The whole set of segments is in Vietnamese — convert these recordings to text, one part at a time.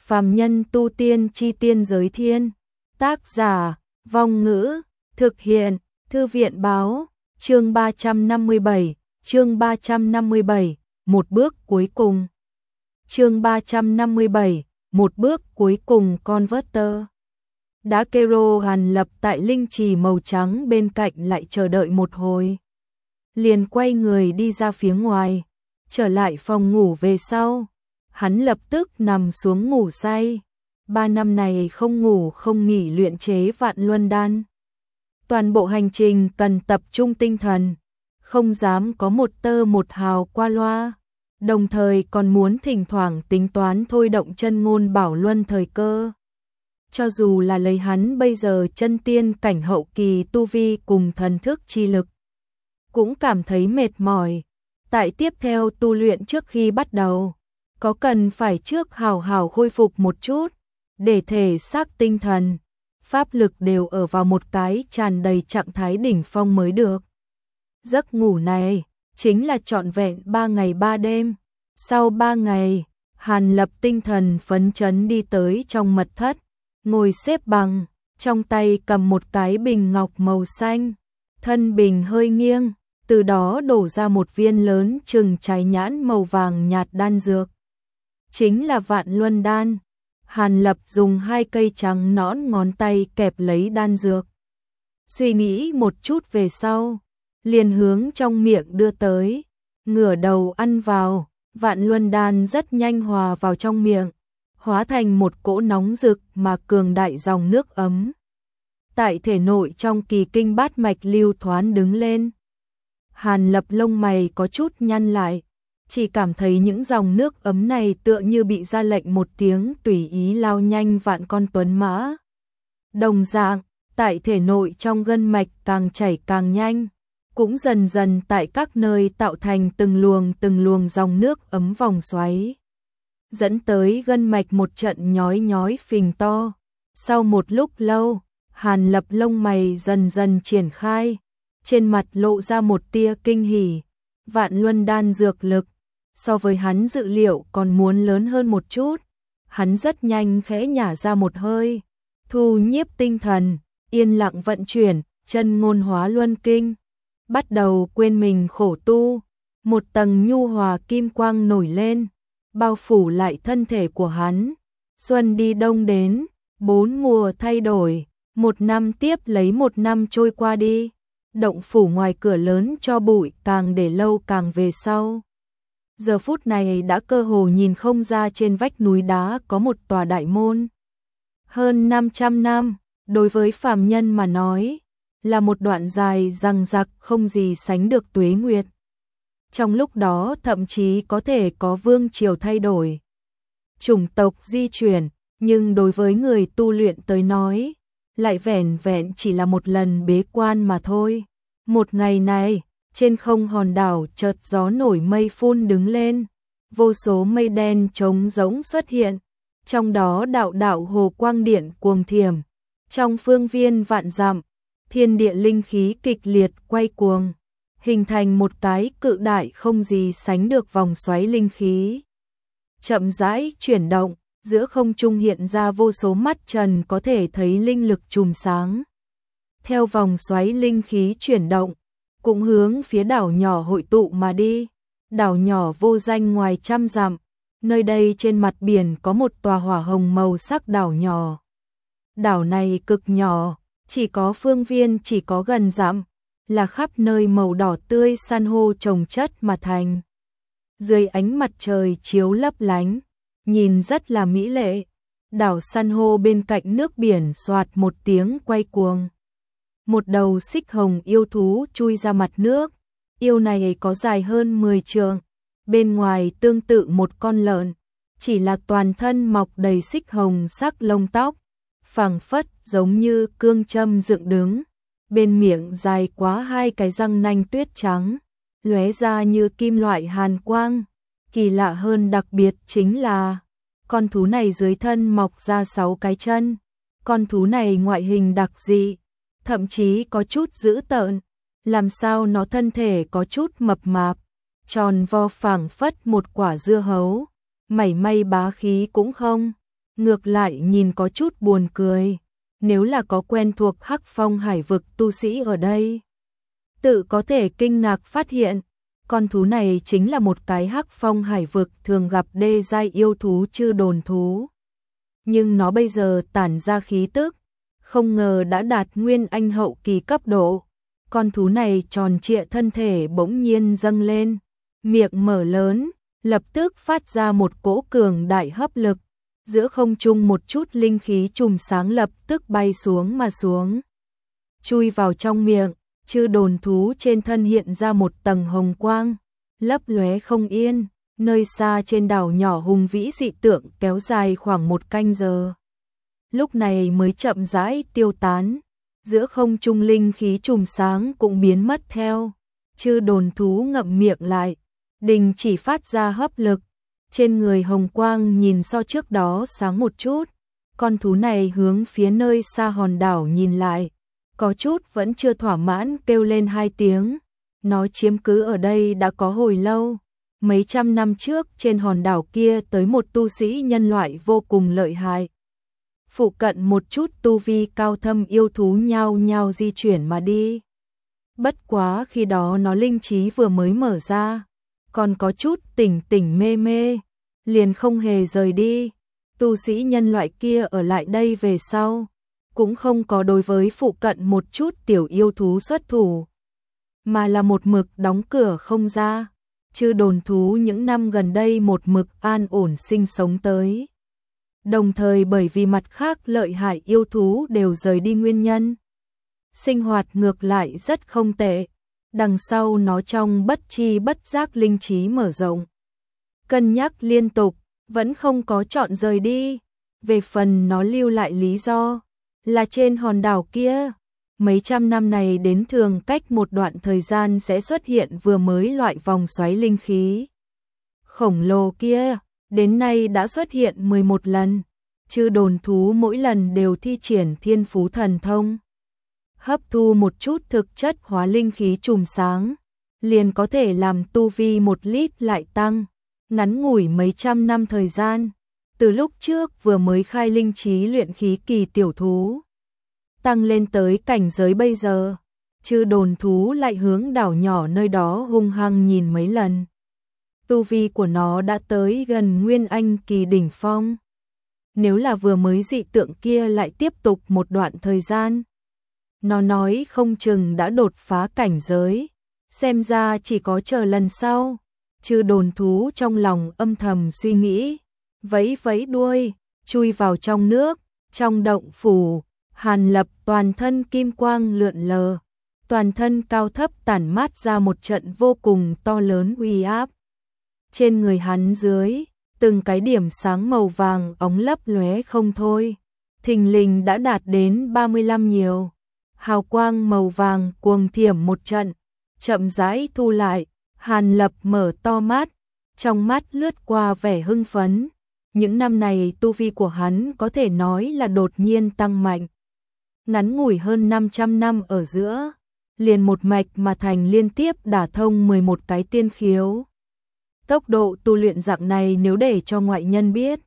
Phàm nhân tu tiên chi tiên giới thiên. Tác giả, Vong Ngữ, thực hiện, Thư viện báo, chương 357, một bước cuối cùng. Chương 357, một bước cuối cùng Converter. Đã kêu Hàn Lập tại linh trì màu trắng bên cạnh lại chờ đợi một hồi. Liền quay người đi ra phía ngoài, trở lại phòng ngủ về sau. Hắn lập tức nằm xuống ngủ say. 3 năm này không ngủ không nghỉ luyện chế Vạn Luân Đan. Toàn bộ hành trình cần tập trung tinh thần, không dám có một tơ một hào qua loa, đồng thời còn muốn thỉnh thoảng tính toán thôi động chân ngôn bảo luân thời cơ. Cho dù là lấy hắn bây giờ chân tiên cảnh hậu kỳ tu vi cùng thần thức chi lực, cũng cảm thấy mệt mỏi. Tại tiếp theo tu luyện trước khi bắt đầu, có cần phải trước hào hào khôi phục một chút, để thể xác tinh thần, pháp lực đều ở vào một cái tràn đầy trạng thái đỉnh phong mới được. Giấc ngủ này chính là trọn vẹn 3 ngày 3 đêm. Sau 3 ngày, Hàn Lập tinh thần phấn chấn đi tới trong mật thất, ngồi xếp bằng, trong tay cầm một cái bình ngọc màu xanh, thân bình hơi nghiêng, từ đó đổ ra một viên lớn chừng trái nhãn màu vàng nhạt đan dược. Chính là Vạn Luân Đan. Hàn Lập dùng 2 cây trắng nõn ngón tay kẹp lấy đan dược. Suy nghĩ một chút về sau, liền hướng trong miệng đưa tới, ngửa đầu ăn vào. Vạn Luân Đan rất nhanh hòa vào trong miệng, hóa thành một cỗ nóng rực mà cường đại dòng nước ấm. Tại thể nội trong kỳ kinh bát mạch lưu thoán đứng lên. Hàn Lập lông mày có chút nhăn lại, chỉ cảm thấy những dòng nước ấm này tựa như bị ra lệnh một tiếng tùy ý lao nhanh vạn con tuấn mã. Đồng dạng, tại thể nội trong gân mạch càng chảy càng nhanh, cũng dần dần tại các nơi tạo thành từng luồng dòng nước ấm vòng xoáy, dẫn tới gân mạch một trận nhói nhói phình to. Sau một lúc lâu, Hàn Lập lông mày dần dần triển khai, trên mặt lộ ra một tia kinh hỉ. Vạn Luân Đan dược lực so với hắn dự liệu còn muốn lớn hơn một chút. Hắn rất nhanh khẽ nhả ra một hơi, thu nhiếp tinh thần, yên lặng vận chuyển chân ngôn hóa luân kinh, bắt đầu quên mình khổ tu. Một tầng nhu hòa kim quang nổi lên, bao phủ lại thân thể của hắn. Xuân đi đông đến, 4 mùa thay đổi, 1 năm tiếp lấy 1 năm trôi qua đi. Động phủ ngoài cửa lớn cho bụi càng để lâu càng về sau. Giờ phút này đã cơ hồ nhìn không ra trên vách núi đá có một tòa đại môn. Hơn 500 năm, đối với phàm nhân mà nói, là một đoạn dài dằng dặc không gì sánh được tuế nguyệt. Trong lúc đó thậm chí có thể có vương triều thay đổi, chủng tộc di chuyển, nhưng đối với người tu luyện tới nói, lại vẻn vẹn chỉ là một lần bế quan mà thôi. Một ngày này, trên không hòn đảo chợt gió nổi mây phun đứng lên, vô số mây đen trống rỗng xuất hiện, trong đó đạo đạo hồ quang điện cuồng thiểm. Trong phương viên vạn dặm, thiên địa linh khí kịch liệt quay cuồng, hình thành một cái cự đại không gì sánh được vòng xoáy linh khí. Chậm rãi chuyển động, giữa không trung hiện ra vô số mắt trần có thể thấy linh lực chùm sáng. Theo vòng xoáy linh khí chuyển động, cũng hướng phía đảo nhỏ hội tụ mà đi. Đảo nhỏ vô danh ngoài trăm dặm, nơi đây trên mặt biển có một tòa hỏa hồng màu sắc đảo nhỏ. Đảo này cực nhỏ, chỉ có phương viên chỉ có gần dặm, là khắp nơi màu đỏ tươi san hô chồng chất mà thành. Dưới ánh mặt trời chiếu lấp lánh, nhìn rất là mỹ lệ. Đảo san hô bên cạnh nước biển xoạt một tiếng quay cuồng. Một đầu xích hồng yêu thú chui ra mặt nước, yêu này có dài hơn 10 trượng, bên ngoài tương tự một con lợn, chỉ là toàn thân mọc đầy xích hồng sắc lông tóc, phảng phất giống như cương châm dựng đứng, bên miệng dài quá 2 cái răng nanh tuyết trắng, lóe ra như kim loại hàn quang. Kỳ lạ hơn đặc biệt chính là, con thú này dưới thân mọc ra 6 cái chân, con thú này ngoại hình đặc dị, thậm chí có chút dữ tợn, làm sao nó thân thể có chút mập mạp, tròn vo phảng phất một quả dưa hấu, mảy may bá khí cũng không. ngược lại nhìn có chút buồn cười. Nếu là có quen thuộc Hắc Phong hải vực tu sĩ ở đây, tự có thể kinh ngạc phát hiện, con thú này chính là một cái Hắc Phong hải vực thường gặp đê giai yêu thú Chư Đồn thú. Nhưng nó bây giờ tản ra khí tức, không ngờ đã đạt nguyên anh hậu kỳ cấp độ. Con thú này tròn trịa thân thể bỗng nhiên dâng lên, miệng mở lớn, lập tức phát ra một cỗ cường đại hấp lực. Giữa không trung một chút linh khí chùm sáng lập tức bay xuống mà xuống. Chui vào trong miệng, Chư Đồn thú trên thân hiện ra một tầng hồng quang, lấp lóe không yên. Nơi xa trên đảo nhỏ hùng vĩ dị tượng kéo dài khoảng 1 canh giờ. Lúc này mới chậm rãi tiêu tán, giữa không trung linh khí chùm sáng cũng biến mất theo. Chư Đồn thú ngậm miệng lại, đình chỉ phát ra hấp lực. Trên người hồng quang nhìn so trước đó sáng một chút, con thú này hướng phía nơi xa hòn đảo nhìn lại, có chút vẫn chưa thỏa mãn kêu lên 2 tiếng. Nó chiếm cứ ở đây đã có hồi lâu. Mấy trăm năm trước trên hòn đảo kia tới một tu sĩ nhân loại vô cùng lợi hại. Phụ cận một chút tu vi cao thâm yêu thú nhao nhao di chuyển mà đi. Bất quá khi đó nó linh trí vừa mới mở ra, còn có chút tỉnh mê mê, liền không hề rời đi. Tu sĩ nhân loại kia ở lại đây về sau, cũng không có đối với phụ cận một chút tiểu yêu thú xuất thủ, mà là một mực đóng cửa không ra. Chư Đồn thú những năm gần đây một mực an ổn sinh sống tới. Đồng thời bởi vì mặt khác lợi hại yêu thú đều rời đi nguyên nhân, sinh hoạt ngược lại rất không tệ. Đằng sau nó trong bất chi bất giác linh trí mở rộng, cân nhắc liên tục, vẫn không có chọn rời đi. Về phần nó lưu lại lý do, là trên hòn đảo kia, mấy trăm năm này đến thường cách một đoạn thời gian sẽ xuất hiện vừa mới loại vòng xoáy linh khí khổng lồ kia, đến nay đã xuất hiện 11 lần. Chư Đồn thú mỗi lần đều thi triển thiên phú thần thông, hấp thu một chút thực chất hóa linh khí chùm sáng, liền có thể làm tu vi 1 lít lại tăng. Ngắn ngủi mấy trăm năm thời gian, từ lúc trước vừa mới khai linh trí luyện khí kỳ tiểu thú, tăng lên tới cảnh giới bây giờ. Chư Đồn thú lại hướng đảo nhỏ nơi đó hung hăng nhìn mấy lần. Tu vi của nó đã tới gần nguyên anh kỳ đỉnh phong. Nếu là vừa mới dị tượng kia lại tiếp tục một đoạn thời gian, nó nói không chừng đã đột phá cảnh giới. Xem ra chỉ có chờ lần sau. Chư Đồn thú trong lòng âm thầm suy nghĩ, vẫy vẫy đuôi, chui vào trong nước. Trong động phủ, Hàn Lập toàn thân kim quang lượn lờ, toàn thân cao thấp tản mát ra một trận vô cùng to lớn uy áp. Trên người hắn dưới, từng cái điểm sáng màu vàng óng lấp lóe không thôi, thình lình đã đạt đến 35 nhiều. Hào quang màu vàng cuồng thiểm một trận, chậm rãi thu lại. Hàn Lập mở to mắt, trong mắt lướt qua vẻ hưng phấn. Những năm này tu vi của hắn có thể nói là đột nhiên tăng mạnh. Ngắn ngủi hơn 500 năm ở giữa, liền một mạch mà thành liên tiếp đả thông 11 cái tiên khiếu. Tốc độ tu luyện dạng này nếu để cho ngoại nhân biết,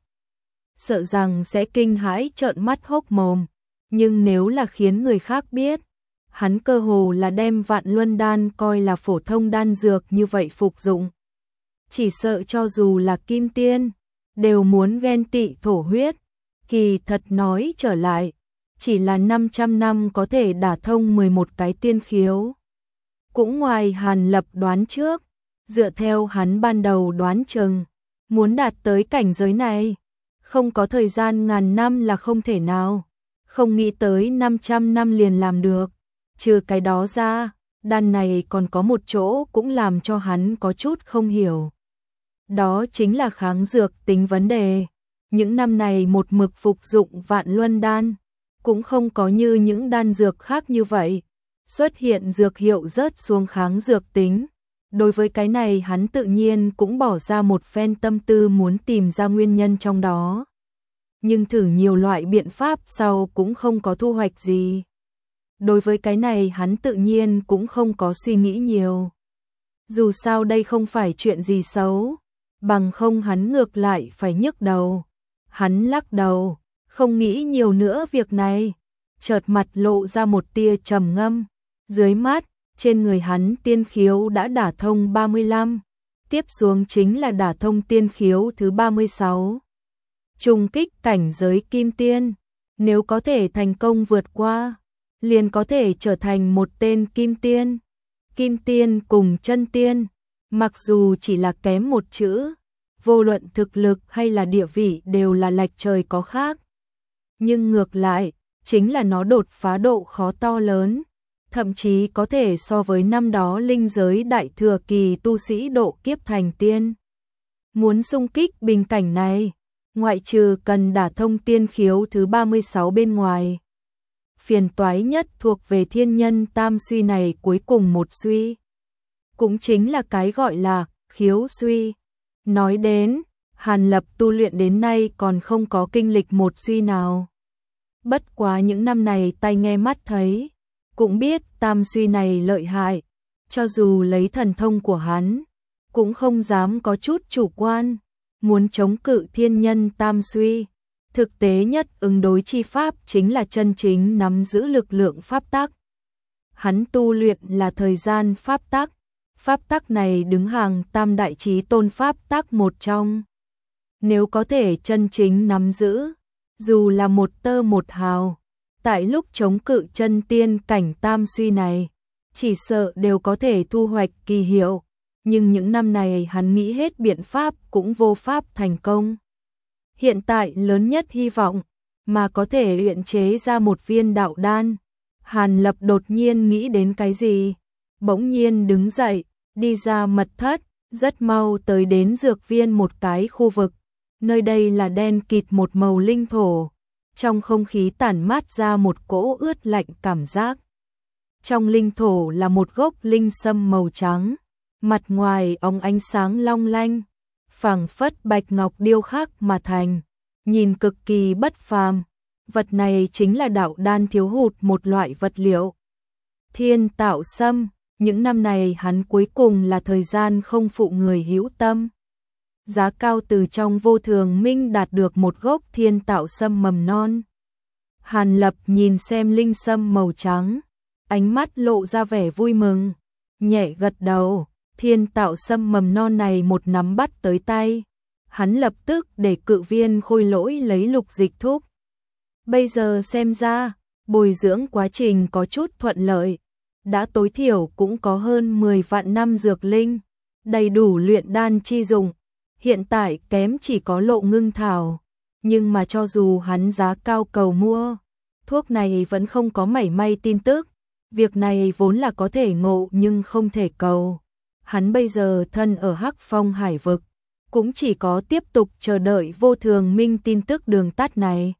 sợ rằng sẽ kinh hãi trợn mắt hốc mồm. Nhưng nếu là khiến người khác biết, hắn cơ hồ là đem Vạn Luân đan coi là phổ thông đan dược như vậy phục dụng. Chỉ sợ cho dù là kim tiên, đều muốn ghen tị thổ huyết. Kỳ thật nói trở lại, chỉ là 500 năm có thể đả thông 11 cái tiên khiếu. Cũng ngoài Hàn Lập đoán trước, dựa theo hắn ban đầu đoán chừng, muốn đạt tới cảnh giới này, không có thời gian ngàn năm là không thể nào. Không nghĩ tới 500 năm liền làm được. Trừ cái đó ra, đan này còn có một chỗ cũng làm cho hắn có chút không hiểu. Đó chính là kháng dược tính vấn đề. Những năm này một mực phục dụng Vạn Luân đan, cũng không có như những đan dược khác như vậy, xuất hiện dược hiệu rớt xuống kháng dược tính. Đối với cái này hắn tự nhiên cũng bỏ ra một phen tâm tư muốn tìm ra nguyên nhân trong đó. Nhưng thử nhiều loại biện pháp sau cũng không có thu hoạch gì. Đối với cái này hắn tự nhiên cũng không có suy nghĩ nhiều. Dù sao đây không phải chuyện gì xấu, bằng không hắn ngược lại phải nhức đầu. Hắn lắc đầu, không nghĩ nhiều nữa việc này, chợt mặt lộ ra một tia trầm ngâm. Dưới mắt, trên người hắn tiên khiếu đã đả thông 35, tiếp xuống chính là đả thông tiên khiếu thứ 36. Trùng kích cảnh giới kim tiên, nếu có thể thành công vượt qua, liền có thể trở thành một tên kim tiên. Kim tiên cùng chân tiên, mặc dù chỉ là kém một chữ, vô luận thực lực hay là địa vị đều là lệch trời có khác. Nhưng ngược lại, chính là nó đột phá độ khó to lớn, thậm chí có thể so với năm đó linh giới đại thừa kỳ tu sĩ độ kiếp thành tiên. Muốn xung kích bình cảnh này, ngoại trừ cần đả thông tiên khiếu thứ 36 bên ngoài. Phiền toái nhất thuộc về thiên nhân tam suy này cuối cùng một suy. Cũng chính là cái gọi là khiếu suy. Nói đến, Hàn Lập tu luyện đến nay còn không có kinh lịch một suy nào. Bất quá những năm này tai nghe mắt thấy, cũng biết tam suy này lợi hại, cho dù lấy thần thông của hắn, cũng không dám có chút chủ quan, muốn chống cự thiên nhân tam suy. Thực tế nhất ứng đối chi pháp chính là chân chính nắm giữ lực lượng pháp tắc. Hắn tu luyện là thời gian pháp tắc này đứng hàng tam đại chí tôn pháp tắc một trong. Nếu có thể chân chính nắm giữ, dù là một tơ một hào, tại lúc chống cự chân tiên cảnh tam suy này, chỉ sợ đều có thể thu hoạch kỳ hiệu, nhưng những năm này hắn nghĩ hết biện pháp cũng vô pháp thành công. Hiện tại lớn nhất hy vọng mà có thể luyện chế ra một viên đạo đan. Hàn Lập đột nhiên nghĩ đến cái gì, bỗng nhiên đứng dậy, đi ra mật thất, rất mau tới đến dược viên một cái khu vực. Nơi đây là đen kịt một màu linh thổ, trong không khí tản mát ra một cỗ ướt lạnh cảm giác. Trong linh thổ là một gốc linh sâm màu trắng, mặt ngoài óng ánh sáng long lanh, phảng phất bạch ngọc điêu khắc mà thành, nhìn cực kỳ bất phàm. Vật này chính là đạo đan thiếu hụt một loại vật liệu. Thiên tạo sâm, những năm này hắn cuối cùng là thời gian không phụ người hữu tâm. Giá cao từ trong vô thường minh đạt được một gốc thiên tạo sâm mầm non. Hàn Lập nhìn xem linh sâm màu trắng, ánh mắt lộ ra vẻ vui mừng, nhẹ gật đầu. Thiên tạo sâm mầm non này một nắm bắt tới tay, hắn lập tức để cự viên khôi lỗi lấy lục dịch thúc. Bây giờ xem ra, bồi dưỡng quá trình có chút thuận lợi, đã tối thiểu cũng có hơn 10 vạn năm dược linh, đầy đủ luyện đan chi dụng. Hiện tại kém chỉ có lộ ngưng thảo, nhưng mà cho dù hắn giá cao cầu mua, thuốc này vẫn không có mảy may tin tức. Việc này vốn là có thể ngộ nhưng không thể cầu. Hắn bây giờ thân ở Hắc Phong Hải vực, cũng chỉ có tiếp tục chờ đợi vô thường minh tin tức đường tắt này.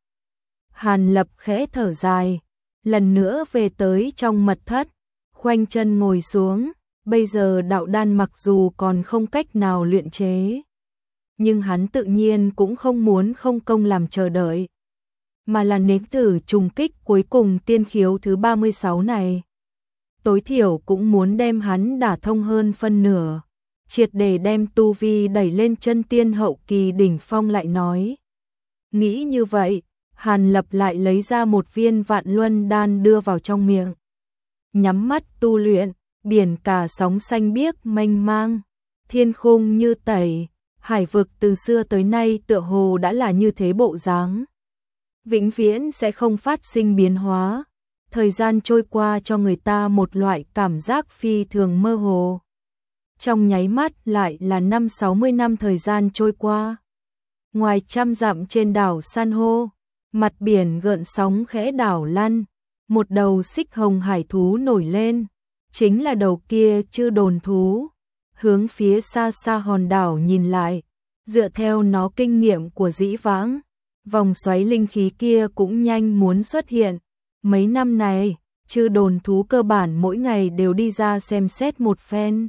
Hàn Lập khẽ thở dài, lần nữa về tới trong mật thất, khoanh chân ngồi xuống. Bây giờ đạo đan mặc dù còn không cách nào luyện chế, nhưng hắn tự nhiên cũng không muốn không công làm chờ đợi, mà là nếm thử trùng kích cuối cùng tiên khiếu thứ 36 này. Tối thiểu cũng muốn đem hắn đả thông hơn phân nửa, triệt để đem tu vi đẩy lên chân tiên hậu kỳ đỉnh phong lại nói. Nghĩ như vậy, Hàn Lập lại lấy ra một viên vạn luân đan đưa vào trong miệng. Nhắm mắt tu luyện, biển cả sóng xanh biếc mênh mang, thiên khung như tẩy, hải vực từ xưa tới nay tựa hồ đã là như thế bộ dáng. Vĩnh viễn sẽ không phát sinh biến hóa. Thời gian trôi qua cho người ta một loại cảm giác phi thường mơ hồ. Trong nháy mắt lại là 50-60 năm thời gian trôi qua. Ngoài trăm dặm trên đảo san hô, mặt biển gợn sóng khẽ đảo lăn, một đầu xích hồng hải thú nổi lên, chính là đầu kia chư đồn thú. Hướng phía xa xa hòn đảo nhìn lại, dựa theo nó kinh nghiệm của dĩ vãng, vòng xoáy linh khí kia cũng nhanh muốn xuất hiện. Mấy năm này, chư đồn thú cơ bản mỗi ngày đều đi ra xem xét một phen.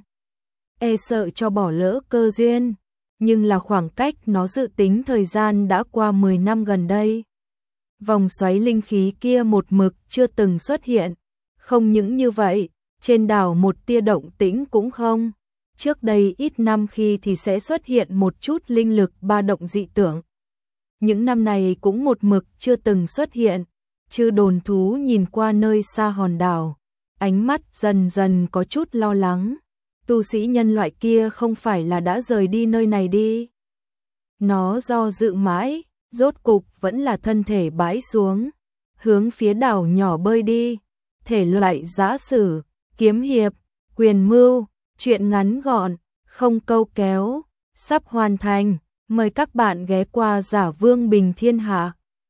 E sợ cho bỏ lỡ cơ duyên, nhưng là khoảng cách nó dự tính thời gian đã qua 10 năm gần đây. Vòng xoáy linh khí kia một mực chưa từng xuất hiện. Không những như vậy, trên đảo một tia động tĩnh cũng không. Trước đây ít năm khi thì sẽ xuất hiện một chút linh lực ba động dị tượng. những năm này cũng một mực chưa từng xuất hiện. Chư đồn thú nhìn qua nơi xa hòn đảo, ánh mắt dần dần có chút lo lắng. Tu sĩ nhân loại kia không phải là đã rời đi nơi này đi. Nó do dự mãi, rốt cục vẫn là thân thể bãi xuống, hướng phía đảo nhỏ bơi đi. Thể loại giã sử, kiếm hiệp, quyền mưu, truyện ngắn gọn, không câu kéo, sắp hoàn thành. Mời các bạn ghé qua Giả Vương Bình Thiên Hạ.